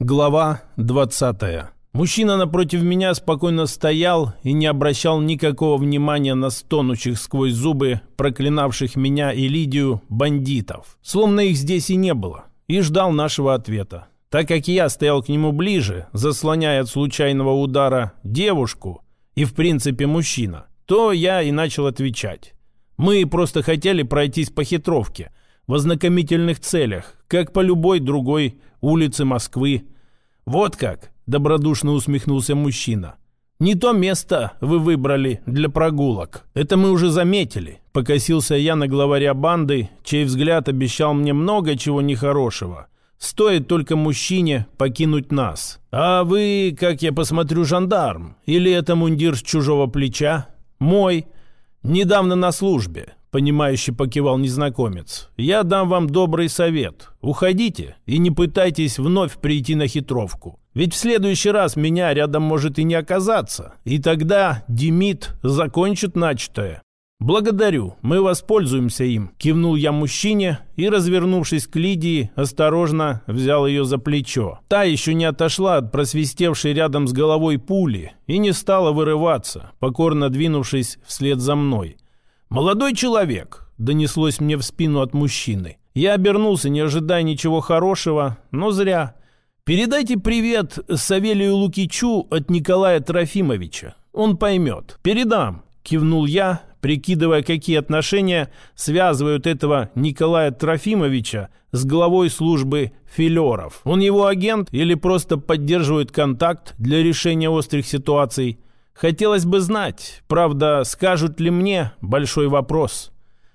Глава 20. Мужчина напротив меня спокойно стоял и не обращал никакого внимания на стонущих сквозь зубы, проклинавших меня и Лидию бандитов. Словно их здесь и не было. И ждал нашего ответа. Так как я стоял к нему ближе, заслоняя от случайного удара девушку и в принципе мужчина, то я и начал отвечать. Мы просто хотели пройтись по хитровке в ознакомительных целях, как по любой другой улице Москвы. «Вот как!» – добродушно усмехнулся мужчина. «Не то место вы выбрали для прогулок. Это мы уже заметили», – покосился я на главаря банды, чей взгляд обещал мне много чего нехорошего. Стоит только мужчине покинуть нас. «А вы, как я посмотрю, жандарм? Или это мундир с чужого плеча?» «Мой. Недавно на службе», — понимающе покивал незнакомец. «Я дам вам добрый совет. Уходите и не пытайтесь вновь прийти на хитровку. Ведь в следующий раз меня рядом может и не оказаться. И тогда Демид закончит начатое». «Благодарю, мы воспользуемся им», — кивнул я мужчине и, развернувшись к Лидии, осторожно взял ее за плечо. Та еще не отошла от просвистевшей рядом с головой пули и не стала вырываться, покорно двинувшись вслед за мной. «Молодой человек», — донеслось мне в спину от мужчины. Я обернулся, не ожидая ничего хорошего, но зря. «Передайте привет Савелию Лукичу от Николая Трофимовича. Он поймет». «Передам», — кивнул я, прикидывая, какие отношения связывают этого Николая Трофимовича с главой службы филеров. Он его агент или просто поддерживает контакт для решения острых ситуаций? Хотелось бы знать. Правда, скажут ли мне – большой вопрос.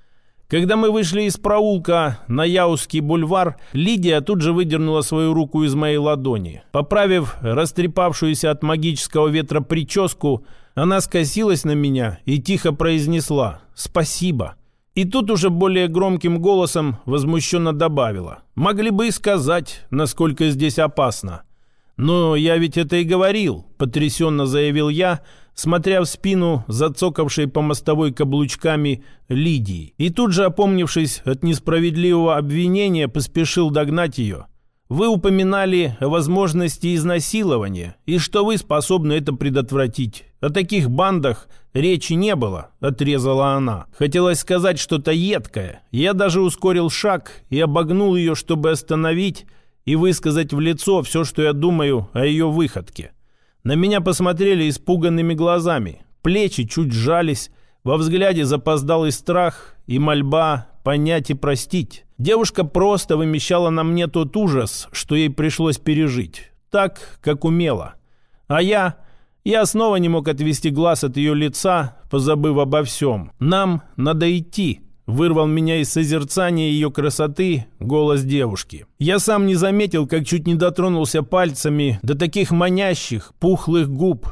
Когда мы вышли из проулка на Яузский бульвар, Лидия тут же выдернула свою руку из моей ладони. Поправив растрепавшуюся от магического ветра прическу, она скосилась на меня и тихо произнесла «Спасибо». И тут уже более громким голосом возмущенно добавила: «Могли бы и сказать, насколько здесь опасно». «Но я ведь это и говорил», — потрясенно заявил я, смотря в спину зацокавшей по мостовой каблучками Лидии. И тут же, опомнившись от несправедливого обвинения, поспешил догнать ее. «Вы упоминали о возможности изнасилования и что вы способны это предотвратить. О таких бандах речи не было», — отрезала она. Хотелось сказать что-то едкое. Я даже ускорил шаг и обогнул ее, чтобы остановить и высказать в лицо все, что я думаю о ее выходке. На меня посмотрели испуганными глазами. Плечи чуть сжались, во взгляде запоздалый страх и мольба понять и простить. Девушка просто вымещала на мне тот ужас, что ей пришлось пережить. Так, как умела. А я снова не мог отвести глаз от ее лица, позабыв обо всем. «Нам надо идти», — вырвал меня из созерцания ее красоты голос девушки. Я сам не заметил, как чуть не дотронулся пальцами до таких манящих, пухлых губ.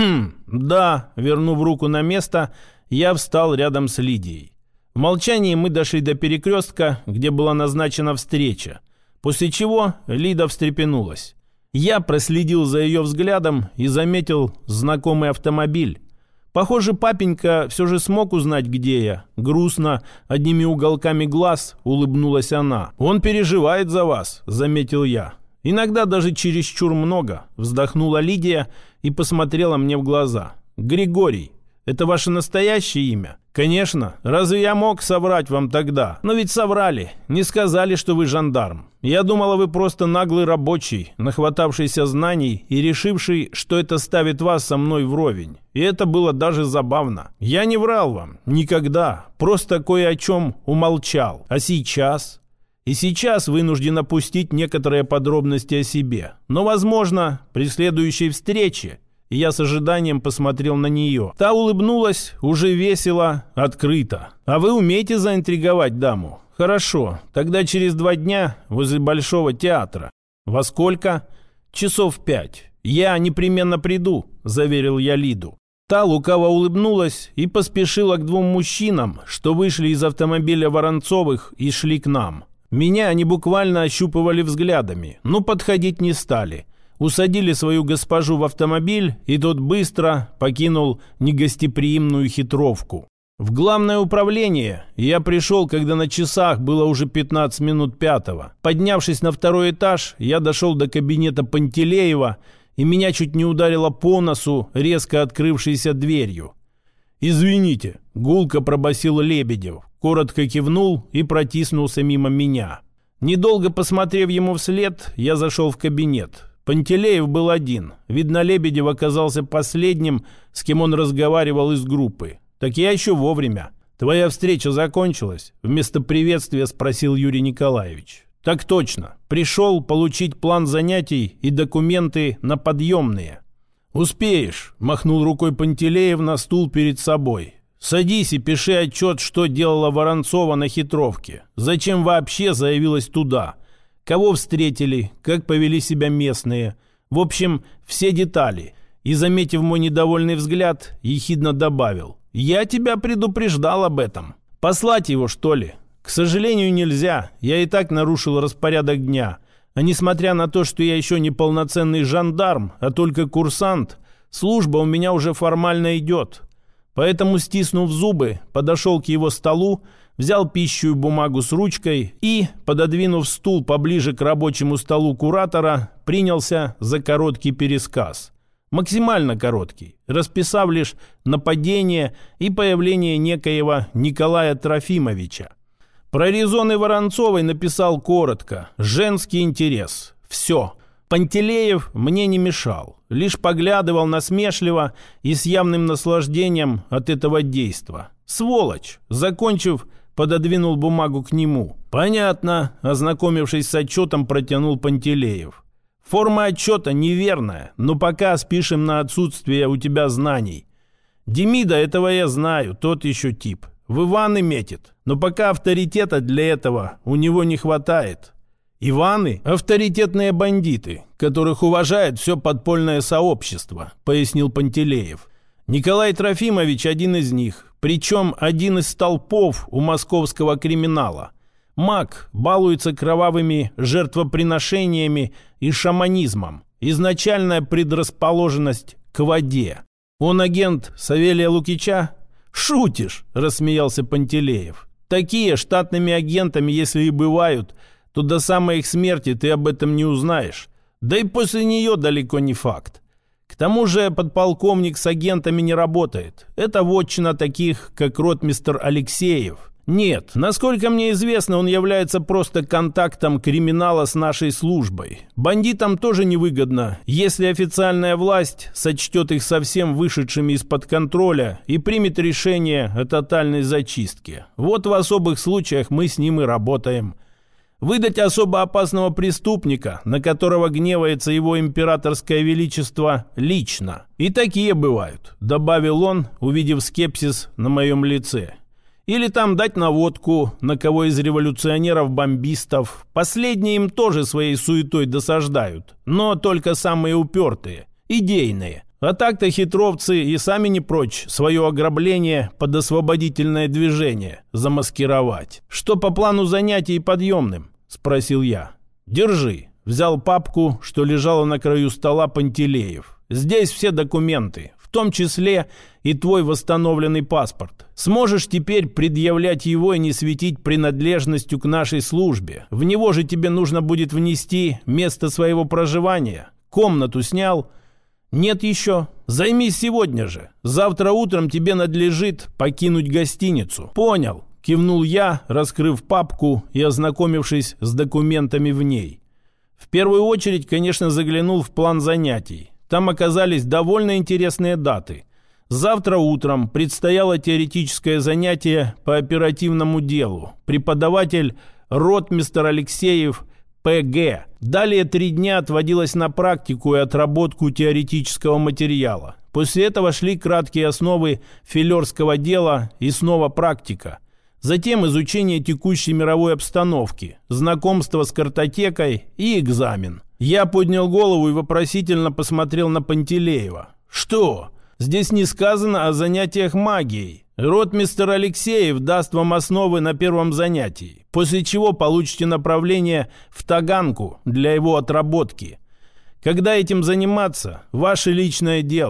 «Да», — вернув руку на место, я встал рядом с Лидией. В молчании мы дошли до перекрестка, где была назначена встреча, после чего Лида встрепенулась. Я проследил за ее взглядом и заметил знакомый автомобиль. Похоже, папенька все же смог узнать, где я. Грустно, одними уголками глаз улыбнулась она. «Он переживает за вас», — заметил я. «Иногда даже чересчур много», — вздохнула Лидия и посмотрела мне в глаза. «Григорий, это ваше настоящее имя?» «Конечно. Разве я мог соврать вам тогда? Но ведь соврали. Не сказали, что вы жандарм. Я думала, вы просто наглый рабочий, нахватавшийся знаний и решивший, что это ставит вас со мной вровень. И это было даже забавно. Я не врал вам. Никогда. Просто кое о чем умолчал. А сейчас?» «И сейчас вынужден опустить некоторые подробности о себе. Но, возможно, при следующей встрече». Я с ожиданием посмотрел на нее. Та улыбнулась, уже весело, открыто. «А вы умеете заинтриговать даму?» «Хорошо, тогда через 2 дня возле Большого театра». «Во сколько?» «Часов 5. Я непременно приду», — заверил я Лиду. Та лукаво улыбнулась и поспешила к 2 мужчинам, что вышли из автомобиля Воронцовых и шли к нам. Меня они буквально ощупывали взглядами, но подходить не стали. Усадили свою госпожу в автомобиль, и тот быстро покинул негостеприимную хитровку. В главное управление я пришел, когда на часах было уже 15 минут 5. Поднявшись на второй этаж, я дошел до кабинета Пантелеева, и меня чуть не ударило по носу резко открывшейся дверью. «Извините», — гулко пробасил Лебедев, коротко кивнул и протиснулся мимо меня. Недолго посмотрев ему вслед, я зашел в кабинет. Пантелеев был один. Видно, Лебедев оказался последним, с кем он разговаривал из группы. «Так я еще вовремя. Твоя встреча закончилась?» Вместо приветствия спросил Юрий Николаевич. «Так точно. Пришел получить план занятий и документы на подъемные». «Успеешь», — махнул рукой Пантелеев на стул перед собой. «Садись и пиши отчет, что делала Воронцова на хитровке. Зачем вообще заявилась туда? Кого встретили? Как повели себя местные? В общем, все детали». И, заметив мой недовольный взгляд, ехидно добавил: «Я тебя предупреждал об этом. Послать его, что ли? К сожалению, нельзя. Я и так нарушил распорядок дня. А несмотря на то, что я еще не полноценный жандарм, а только курсант, служба у меня уже формально идет». Поэтому, стиснув зубы, подошел к его столу, взял пищу и бумагу с ручкой и, пододвинув стул поближе к рабочему столу куратора, принялся за короткий пересказ. Максимально короткий, расписав лишь нападение и появление некоего Николая Трофимовича. Про резоны Воронцовой написал коротко: «Женский интерес». Все. Пантелеев мне не мешал, лишь поглядывал насмешливо и с явным наслаждением от этого действа. «Сволочь!» Закончив, пододвинул бумагу к нему. «Понятно», ознакомившись с отчетом, протянул Пантелеев. «Форма отчета неверная, но пока спишем на отсутствие у тебя знаний. Демида, этого я знаю, тот еще тип. В Иваны метит, но пока авторитета для этого у него не хватает». «Иваны – авторитетные бандиты, которых уважает все подпольное сообщество», – пояснил Пантелеев. «Николай Трофимович – один из них, причем один из столпов у московского криминала. Маг балуется кровавыми жертвоприношениями и шаманизмом. Изначальная предрасположенность к воде. Он агент Савелия Лукича?» «Шутишь», – рассмеялся Пантелеев. «Такие штатными агентами, если и бывают, то до самой их смерти ты об этом не узнаешь. Да и после нее далеко не факт. К тому же подполковник с агентами не работает. Это вотчина таких, как ротмистр Алексеев. Нет, насколько мне известно, он является просто контактом криминала с нашей службой. Бандитам тоже невыгодно, если официальная власть сочтет их совсем вышедшими из-под контроля и примет решение о тотальной зачистке. Вот в особых случаях мы с ним и работаем. Выдать особо опасного преступника, на которого гневается его императорское величество, лично. И такие бывают», — добавил он, увидев скепсис на моем лице. «Или там дать наводку на кого из революционеров-бомбистов. Последние им тоже своей суетой досаждают, но только самые упертые, идейные. А так-то хитровцы и сами не прочь свое ограбление под освободительное движение замаскировать. Что по плану занятий подъемным?» — спросил я. «Держи». Взял папку, что лежала на краю стола, Пантелеев. «Здесь все документы, в том числе и твой восстановленный паспорт. Сможешь теперь предъявлять его и не светить принадлежностью к нашей службе. В него же тебе нужно будет внести место своего проживания. Комнату снял?» «Нет еще. Займись сегодня же. Завтра утром тебе надлежит покинуть гостиницу». «Понял», — кивнул я, раскрыв папку и ознакомившись с документами в ней. В первую очередь, конечно, заглянул в план занятий. Там оказались довольно интересные даты. Завтра утром предстояло теоретическое занятие по оперативному делу. Преподаватель ротмистр Алексеев П.Г. Далее 3 дня отводилось на практику и отработку теоретического материала. После этого шли краткие основы филерского дела и снова практика. Затем изучение текущей мировой обстановки, знакомство с картотекой и экзамен. Я поднял голову и вопросительно посмотрел на Пантелеева. «Что? Здесь не сказано о занятиях магией. Ротмистр Алексеев даст вам основы на первом занятии, после чего получите направление в Таганку для его отработки. Когда этим заниматься – ваше личное дело.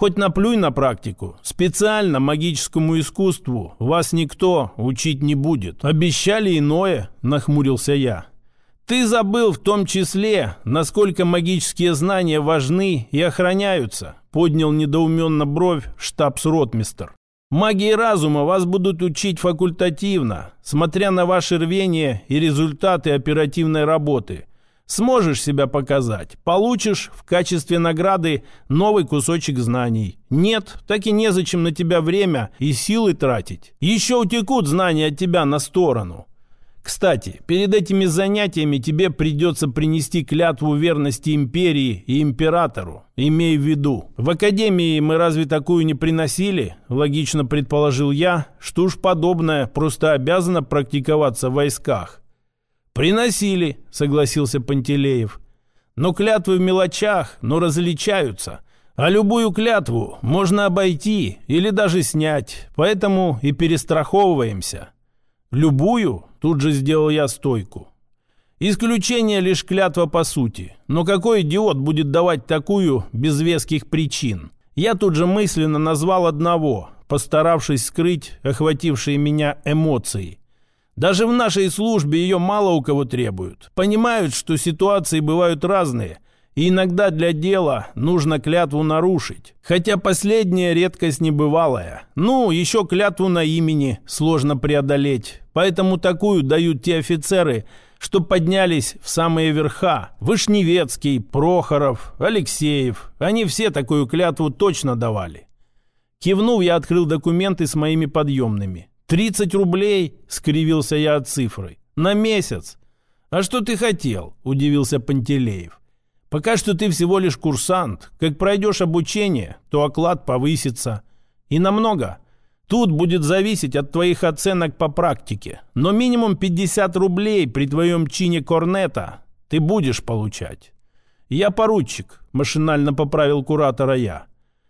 Хоть наплюй на практику. Специально магическому искусству вас никто учить не будет. Обещали иное, нахмурился я. Ты забыл в том числе, насколько магические знания важны и охраняются, поднял недоуменно бровь штабс-ротмистр. Магии разума вас будут учить факультативно, смотря на ваше рвение и результаты оперативной работы. Сможешь себя показать, получишь в качестве награды новый кусочек знаний. Нет, так и незачем на тебя время и силы тратить. Еще утекут знания от тебя на сторону. Кстати, перед этими занятиями тебе придется принести клятву верности империи и императору. Имей в виду. В академии мы разве такую не приносили? Логично предположил я, что уж подобное просто обязано практиковаться в войсках. «Приносили», — согласился Пантелеев. «Но клятвы в мелочах, но различаются. А любую клятву можно обойти или даже снять, поэтому и перестраховываемся». «Любую?» — тут же сделал я стойку. «Исключение лишь клятва по сути. Но какой идиот будет давать такую без веских причин?» Я тут же мысленно назвал одного, постаравшись скрыть охватившие меня эмоции. Даже в нашей службе ее мало у кого требуют. Понимают, что ситуации бывают разные, и иногда для дела нужно клятву нарушить. Хотя последняя редкость небывалая. Ну, еще клятву на имени сложно преодолеть. Поэтому такую дают те офицеры, что поднялись в самые верха. Вышневецкий, Прохоров, Алексеев. Они все такую клятву точно давали. Кивнув, я открыл документы с моими подъемными. 30 рублей, скривился я от цифры. На месяц. А что ты хотел? Удивился Пантелеев. Пока что ты всего лишь курсант. Как пройдешь обучение, то оклад повысится. И намного. Тут будет зависеть от твоих оценок по практике. Но минимум 50 рублей при твоем чине корнета ты будешь получать. Я поручик, машинально поправил куратора я.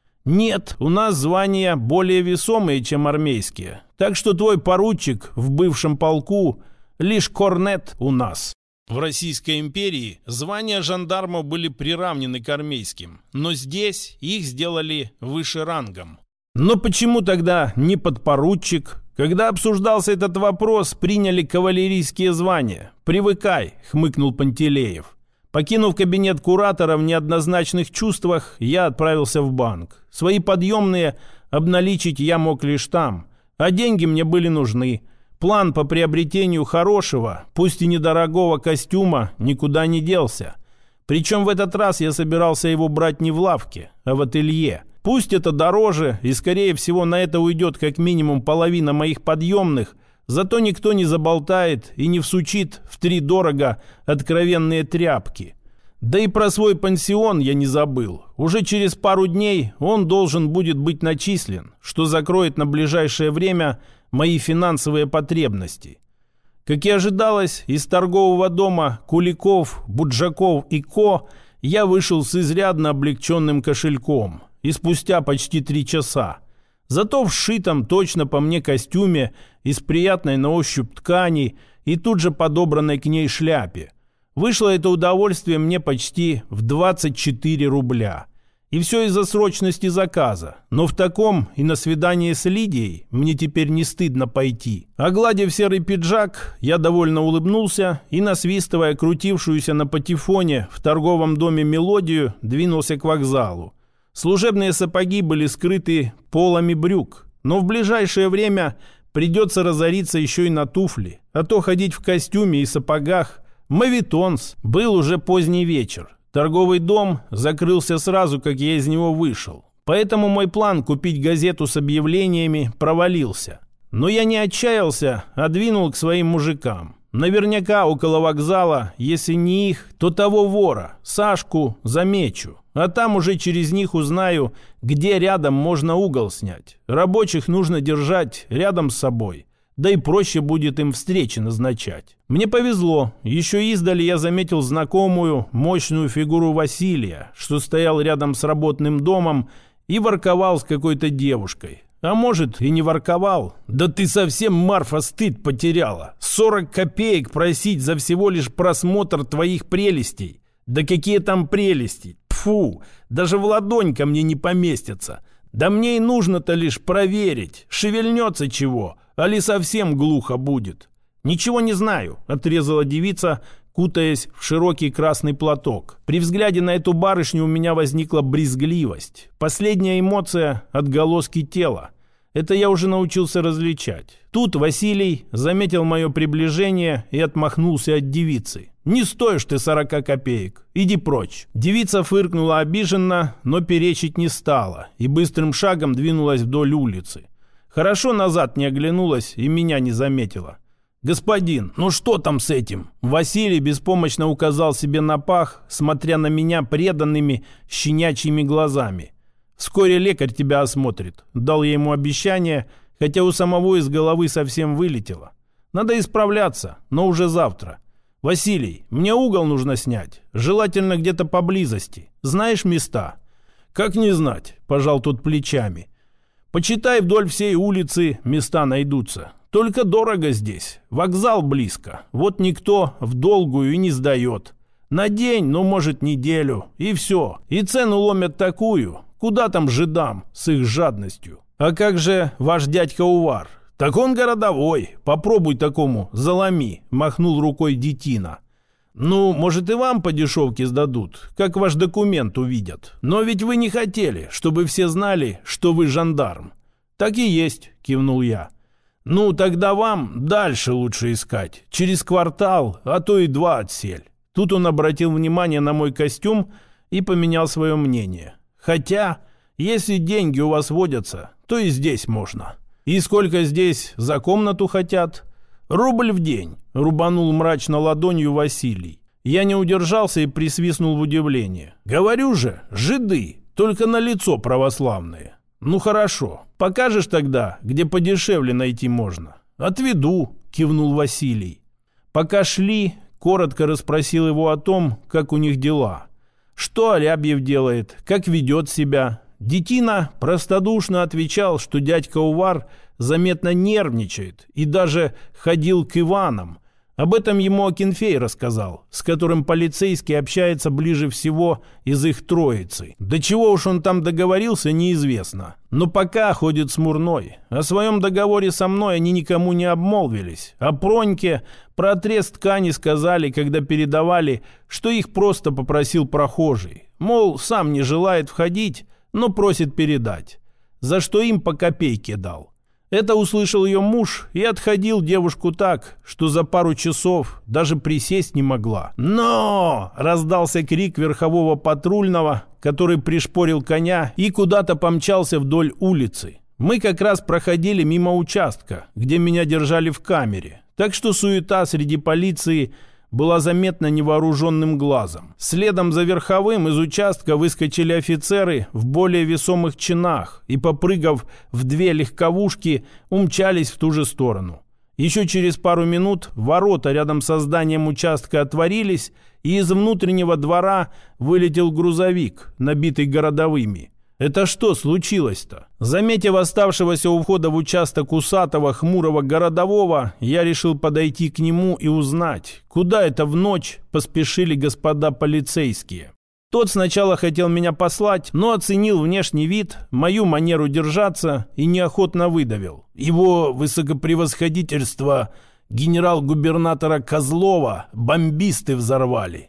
Нет, у нас звания более весомые, чем армейские. Так что твой поручик в бывшем полку лишь корнет у нас. В Российской империи звания жандармов были приравнены к армейским, но здесь их сделали выше рангом. Но почему тогда не подпоручик? Когда обсуждался этот вопрос, приняли кавалерийские звания. «Привыкай», — хмыкнул Пантелеев. Покинув кабинет куратора в неоднозначных чувствах, я отправился в банк. Свои подъемные обналичить я мог лишь там, а деньги мне были нужны. План по приобретению хорошего, пусть и недорогого костюма никуда не делся. Причем в этот раз я собирался его брать не в лавке, а в ателье. Пусть это дороже, и скорее всего на это уйдет как минимум половина моих подъемных, зато никто не заболтает и не всучит втридорого откровенные тряпки. Да и про свой пансион я не забыл. Уже через пару дней он должен будет быть начислен, что закроет на ближайшее время мои финансовые потребности. Как и ожидалось, из торгового дома Куликов, Буджаков и Ко я вышел с изрядно облегченным кошельком. И спустя почти 3 часа. Зато в сшитом точно по мне костюме из приятной на ощупь ткани и тут же подобранной к ней шляпе. Вышло это удовольствие мне почти в 24 рубля. И все из-за срочности заказа. Но в таком и на свидание с Лидией мне теперь не стыдно пойти. Огладив серый пиджак, я довольно улыбнулся и, насвистывая крутившуюся на патефоне в торговом доме мелодию, двинулся к вокзалу. Служебные сапоги были скрыты полами брюк, но в ближайшее время придется разориться еще и на туфли, а то ходить в костюме и сапогах мавитонс. Был уже поздний вечер. Торговый дом закрылся сразу, как я из него вышел. Поэтому мой план купить газету с объявлениями провалился. Но я не отчаялся, а двинул к своим мужикам. Наверняка около вокзала, если не их, то того вора, Сашку, замечу. А там уже через них узнаю, где рядом можно угол снять. Рабочих нужно держать рядом с собой. Да и проще будет им встречи назначать. Мне повезло. Еще издали я заметил знакомую, мощную фигуру Василия, что стоял рядом с работным домом и ворковал с какой-то девушкой. А может, и не ворковал. Да ты совсем, Марфа, стыд потеряла. 40 копеек просить за всего лишь просмотр твоих прелестей. Да какие там прелести? Фу, даже в ладонь ко мне не поместится. Да мне и нужно-то лишь проверить, шевельнется чего, али совсем глухо будет. Ничего не знаю, отрезала девица, кутаясь в широкий красный платок. При взгляде на эту барышню у меня возникла брезгливость. Последняя эмоция — отголоски тела. Это я уже научился различать. Тут Василий заметил мое приближение и отмахнулся от девицы. «Не стоишь ты 40 копеек. Иди прочь». Девица фыркнула обиженно, но перечить не стала и быстрым шагом двинулась вдоль улицы. Хорошо назад не оглянулась и меня не заметила. «Господин, ну что там с этим?» Василий беспомощно указал себе на пах, смотря на меня преданными щенячьими глазами. «Вскоре лекарь тебя осмотрит», — дал я ему обещание, хотя у самого из головы совсем вылетело. «Надо исправляться, но уже завтра. Василий, мне угол нужно снять, желательно где-то поблизости. Знаешь места?» «Как не знать», — пожал тот плечами. «Почитай вдоль всей улицы, места найдутся. Только дорого здесь, вокзал близко, вот никто в долгую и не сдает. На день, ну, может, неделю, и все. И цену ломят такую, куда там жидам с их жадностью. А как же ваш дядька Увар? Так он городовой, попробуй такому, заломи», — махнул рукой детина. «Ну, может, и вам по дешевке сдадут, как ваш документ увидят. Но ведь вы не хотели, чтобы все знали, что вы жандарм». «Так и есть», — кивнул я. «Ну, тогда вам дальше лучше искать. Через квартал, а то и 2 отсель». Тут он обратил внимание на мой костюм и поменял свое мнение. «Хотя, если деньги у вас водятся, то и здесь можно». «И сколько здесь за комнату хотят?» «Рубль в день», — рубанул мрачно ладонью Василий. Я не удержался и присвистнул в удивление. «Говорю же, жиды, только на лицо православные». «Ну хорошо, покажешь тогда, где подешевле найти можно?» «Отведу», — кивнул Василий. Пока шли, коротко расспросил его о том, как у них дела. Что Алябьев делает, как ведет себя. Детина простодушно отвечал, что дядька Увар заметно нервничает и даже ходил к Иванам. Об этом ему Акинфей рассказал, с которым полицейский общается ближе всего из их троицы. До чего уж он там договорился, неизвестно. Но пока ходит смурной. О своем договоре со мной они никому не обмолвились. А Проньке про отрез ткани сказали, когда передавали, что их просто попросил прохожий. Мол, сам не желает входить, но просит передать. За что им по копейке дал. Это услышал ее муж и отходил девушку так, что за пару часов даже присесть не могла. «Но!» — раздался крик верхового патрульного, который пришпорил коня и куда-то помчался вдоль улицы. Мы как раз проходили мимо участка, где меня держали в камере, так что суета среди полиции была заметна невооруженным глазом. Следом за верховым из участка выскочили офицеры в более весомых чинах и, попрыгав в 2 легковушки, умчались в ту же сторону. Еще через пару минут ворота рядом со зданием участка отворились, и из внутреннего двора вылетел грузовик, набитый городовыми. Это что случилось-то? Заметив оставшегося у входа в участок усатого хмурого городового, я решил подойти к нему и узнать, куда это в ночь поспешили господа полицейские. Тот сначала хотел меня послать, но оценил внешний вид, мою манеру держаться и неохотно выдавил. Его высокопревосходительство генерал-губернатора Козлова бомбисты взорвали.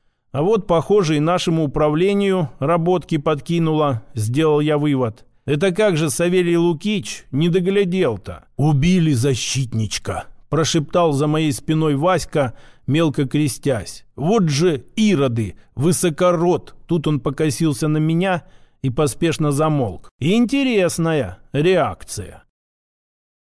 А вот, похоже, и нашему управлению работки подкинуло, сделал я вывод. Это как же Савелий Лукич не доглядел-то? «Убили защитничка», — прошептал за моей спиной Васька, мелко крестясь. «Вот же ироды, высокород!» Тут он покосился на меня и поспешно замолк. Интересная реакция.